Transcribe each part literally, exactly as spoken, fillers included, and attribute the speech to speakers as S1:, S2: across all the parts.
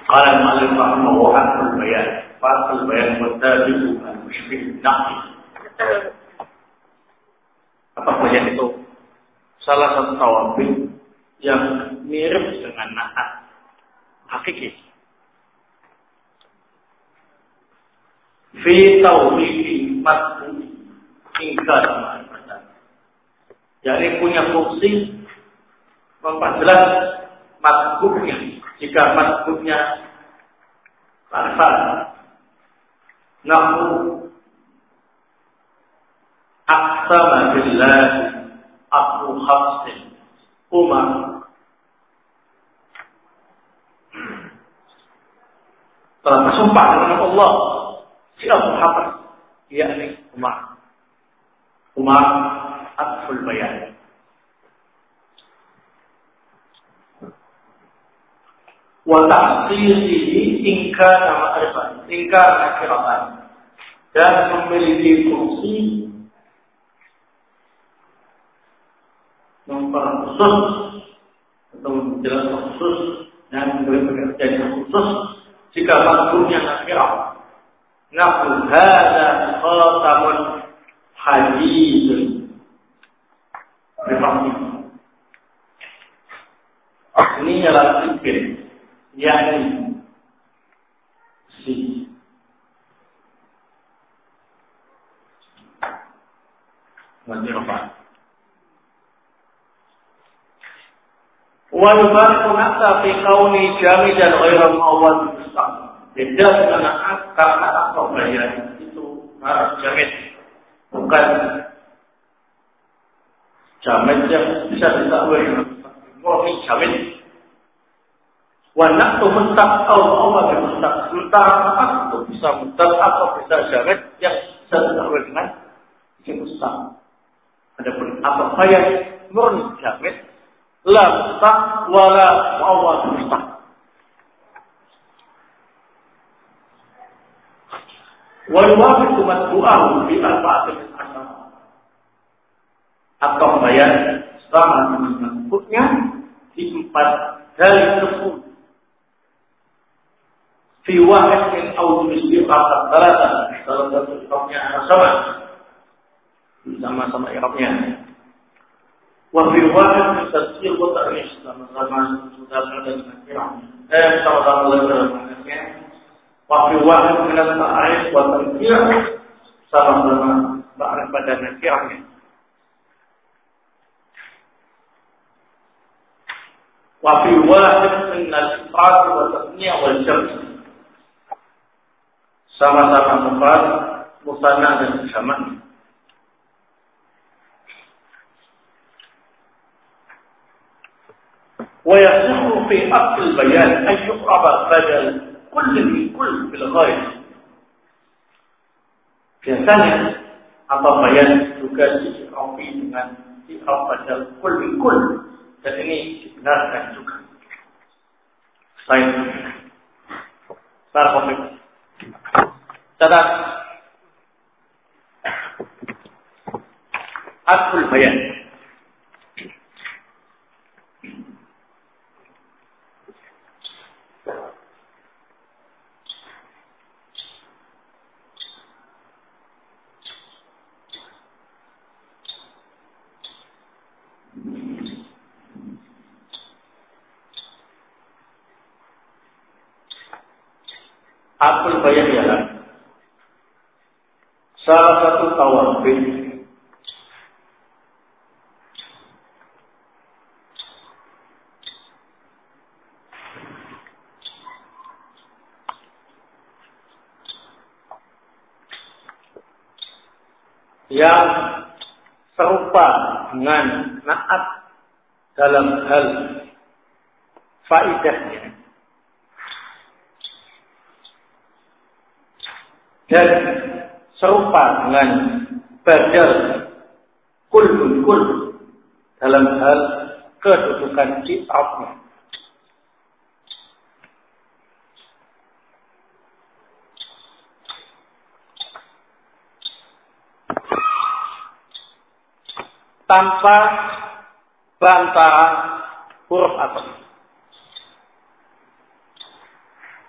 S1: Qala al-mu'allif rahimahullah fathul bayan. Fathul bayan mutabi'u al-mushbih naqli. Apa bayan itu? Salah satu tawabil yang mirip dengan na'at hakiki. Fi tauhidi matbu ingkar ma'rifatan. Jadi punya fungsi memperjelas matbunya. Jika matbunya ma'rifat. Nahu aqsama billahi Abu Hafsin Umar telah bersumpah dengan Allah si Abu Hafs, yakni Umar. Umar Athul Bayan. Wa ta'sirihi ingkar ma'rifat, ingkar nakiratan, dan memiliki fungsi memperkhusus atau menjelaskan khusus dan memberi pengertian khusus jika maksudnya nakirah. Naqul hadza khatamun hadidun. Ini adalah fikir, yakni si Wajibah. Wa yubarku nafsa fi kauni jamidan ghairu muawwad mustaqim. Beda dengan akal karena akal bayan itu harus jamid, bukan jamid yang bisa ditakwil. Murni jamid. Wa naqtu mustaqil muawwad mustaqim. Sementara apa itu bisa mustaqil atau bisa jamid yang bisa ditakwil dengan si mustaqil. Adapun apa bayan murni jamid la mustaq wala muawwad mustaq. Wa yuwafiqu matbu'ahu bi arba'atin asar. Atau bayan sama dengan matbu'nya di empat dalil tersebut. Fi wahid min awjuh istiqaqat thalatha. Salah satu irabnya sama. Sama-sama irabnya. Wa fi wahid min tafsir wa ta'rif sama-sama sudah ada nakirah. Eh sama-sama dalam maknanya. Wa fi wahid min ta'rif wa tanfir sama-sama ta'rif pada nakirahnya. Wa fi wahid min al-ifrad wa tasniyah wal jam' sama-sama mufrad, musanna dan jamak. ويصح في أصل البيان أن يقرب بدل كل من كل في الغاية. Biasanya apa bayan juga diirafi dengan i'rab badal kul min kul, dan ini dibenarkan juga. Selain tarafik. Catat asal bayan. Akul bayan ialah salah satu tawabil yang serupa dengan na'at dalam hal faidahnya dan serupa dengan badal kul min kul dalam hal kedudukan i'rabnya. Tanpa bantahan huruf atau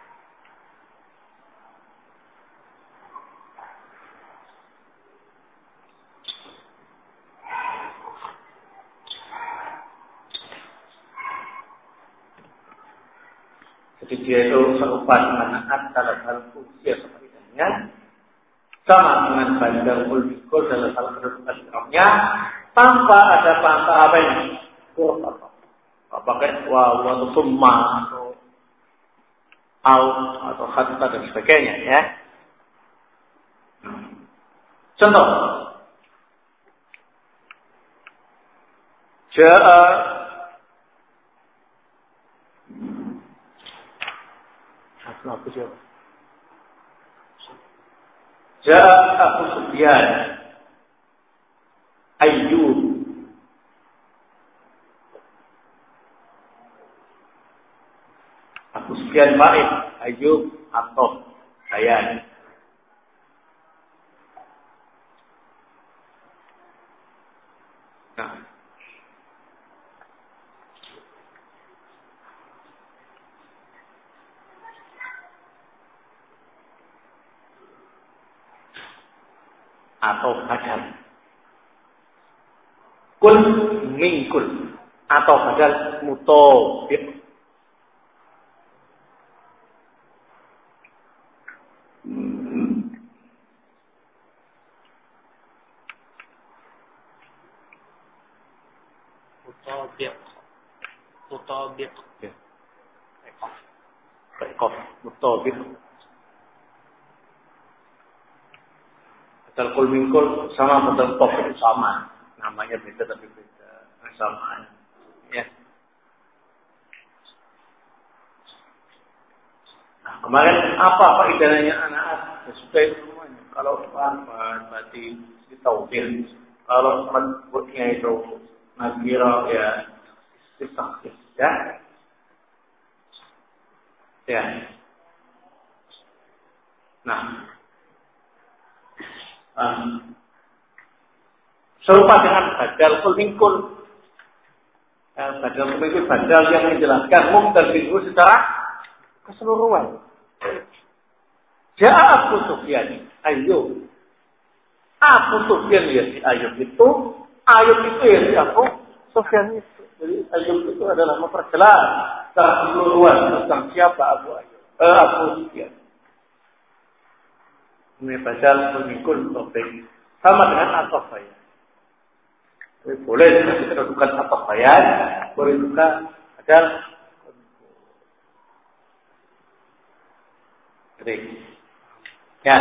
S1: Jadi dia itu serupa dengan antara hal fungsi seperti ini, sama dengan bandar kulmikul dalam hal kedudukan iramnya, tanpa ada pangka apa ini? Huruf apa? Pakai waw atau summa atau au atau hatta dan sebagainya ya. Contoh, Ja'a Apa siapa? Ja'a Abu Sufyan Ayyub Abu Sufyan Ma'id Ayyub atau Bayan. Nah, atau badal. Kul mingkul atau badal mutobik.
S2: Mutobik. Mutobik.
S1: Ya. Baik, mutobik. Badal kul mingkul sama badal top itu sama, namanya beda tapi beda kesamaan. Ya. Nah, kemarin apa faedahnya anak-anak? Sudah itu semuanya. Kalau paham berarti ditauhid. Kalau menyebutnya itu nakira ya disaktif ya. Ya. Nah. Um, serupa dengan badal kul mingkul. Ya, badal kul mingkul badal yang menjelaskan mubdal minhu secara keseluruhan. Ja'a Abu Sufyan Ayyub. Abu Sufyan ya si Ayyub itu, Ayyub itu ya si Abu Sufyan itu. Jadi Ayyub itu adalah memperjelas secara keseluruhan tentang siapa Abu Ayyub. Eh, Abu Sufyan. Ini badal mengikut topik sama dengan atofaya. Boleh kita kedudukan atofaya, boleh juga badal. Jadi, ya.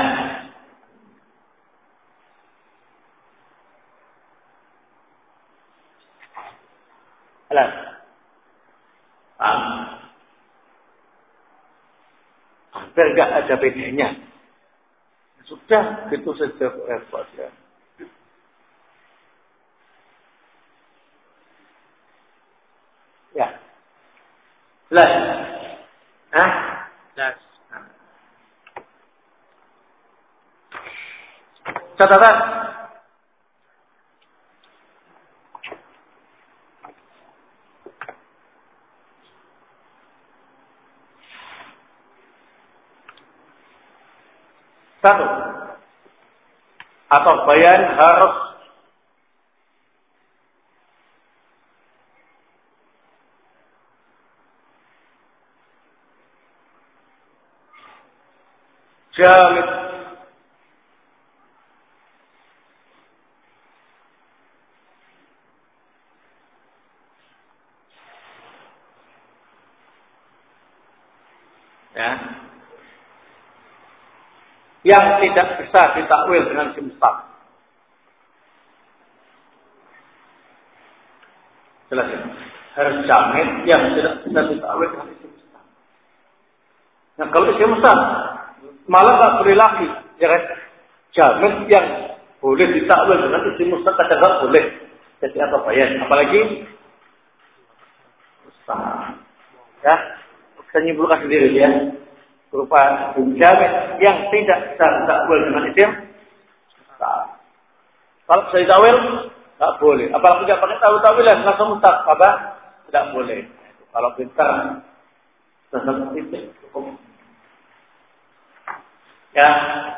S1: Alas. Paham? Hampir enggak ada bedanya. Sudah, itu saja repot ya. Ya. Jelas. Hah?
S2: Jelas.
S1: Catatan. Satu. Atau bayan harus jamid. Ya. Yang tidak bisa ditakwil dengan simstak. Jelas ya? Harus jamid yang tidak bisa ditakwil dengan simstak. Nah kalau simstak malah tak boleh lagi, ya kan? Jamid yang boleh ditakwil dengan simstak kadang tak boleh. Jadi apa bayan? Apalagi usaha. Ya, saya nyimpulkan sendiri ya. Berupa jamid yang tidak bisa ditakwil dengan isim. Kalau saya takwil, tak boleh. Apalagi tidak pakai takwil-takwilan, langsung mutak, apa? Tidak boleh. Kalau pintar, tetap itu cukup. Ya,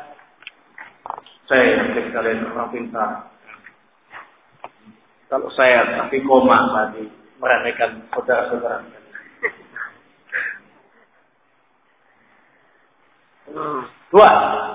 S1: saya yakin kalian orang pintar. Kalau saya tapi koma berarti meremehkan saudara-saudara. Dua.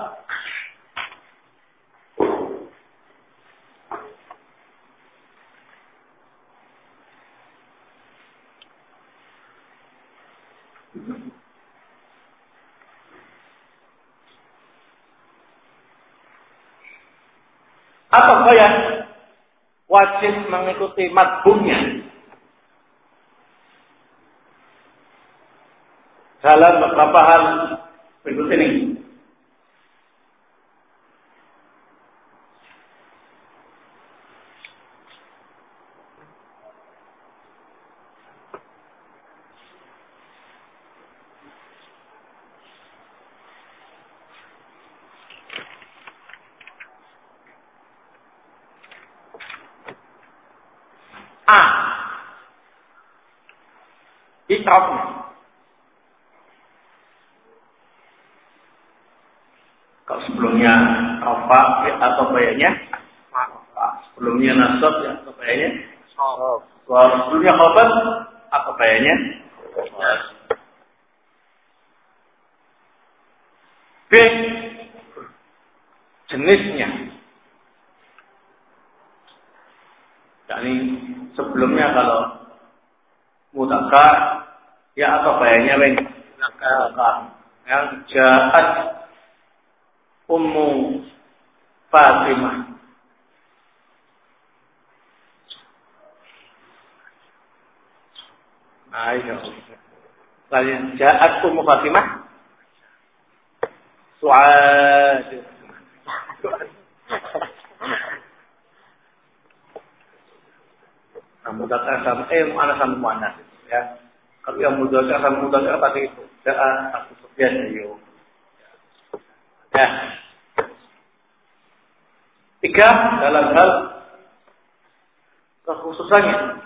S1: Apa yang wajib mengikuti matbunya dalam beberapa hal berikut ini? A. Ikrafnya. Kalau sebelumnya rafa atau bayanya, sebelumnya nasab ya atau bayanya, kalau sebelumnya khabar atau bayanya, B. Jenisnya. Yani sebelumnya kalau mudzakkar ya apa bayanya ben? Mudzakkar. Yang ja'at Ummu Fatimah. Ayo. Kalian ja'at Ummu Fatimah. Su'ad. Mudzakkar sama eh muannas sama muannas ya. Kalau yang mudzakkar sama mudzakkar tadi itu ja'a Abu Sufyan ayo. Ya. Tiga dalam hal kekhususannya.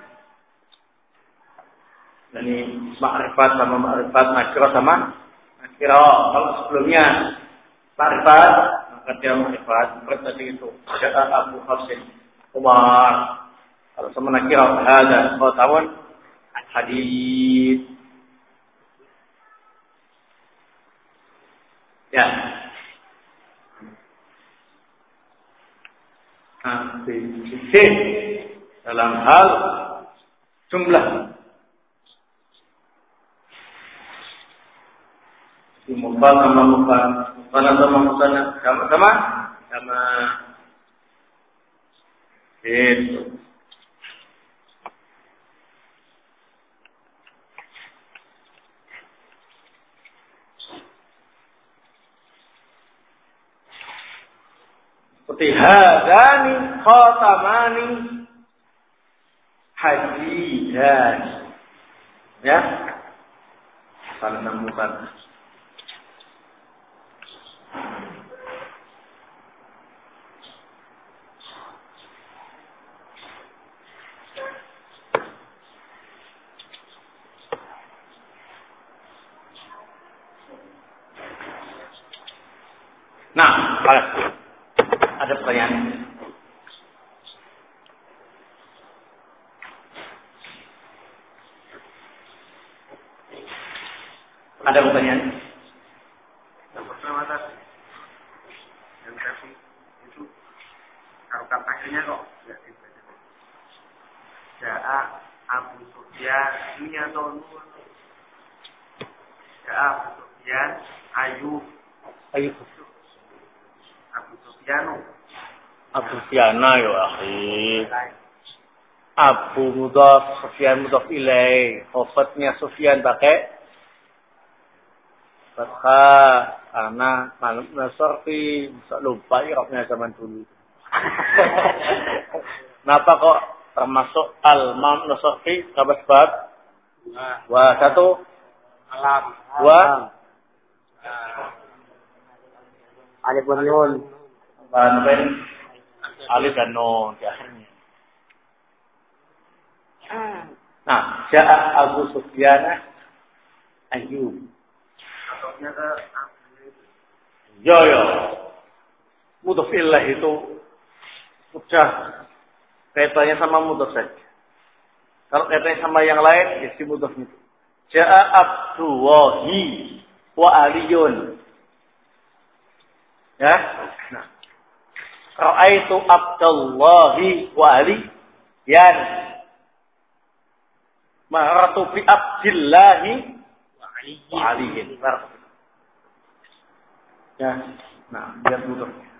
S1: Ini ma'rifat sama ma'rifat, nakirah sama nakirah. Kalau sebelumnya ma'rifat maka dia ma'rifat. Seperti tadi itu ja'a Abu Hafsin Umar. Kalau sama nakirah ada pengetahuan hadis. Ya. Nah, C dalam hal jumlah. Di mufrad sama mufrad, mufrad sama mufrad sama-sama sama itu. Seperti hadani khatamani hadidan. Ya. Salah namukan. Nah, balas. Ada pertanyaan? Ada pertanyaan?
S3: Yang pertama tadi, yang tadi itu harokat akhirnya kok tidak dibaca. Ja'a Abu Sufyan ini atau nur? Ja'a Abu Sufyan Ayub
S1: Ayub
S3: Abu Sufyanu
S1: Abu Sufyana ya akhi. Abu mudhaf, Sufyan mudhaf ilaih. Khofatnya Sufyan pakai fathah karena malum nasarfi bisa lupa irabnya zaman dulu. Kenapa kok termasuk al-mam nasarfi kabar sebab? Wa satu
S2: alam
S1: wa
S2: alif dan nun
S1: banten alif dan nun di akhirnya. Nah, ja'a Abu Sufyan Ayyub.
S3: ataunya ke
S1: Yo yo. Mudhaf ilah itu sudah kaitannya sama mudhaf saja. Kalau kaitannya sama yang lain, ya si mudhaf itu. Ja'a Abdullahi wa Aliyun. Ya. Nah. Ra'aitu Abdallahi wa Ali yan. Maratu bi Abdillahi wa Ali. Ya. Nah, biar dulu.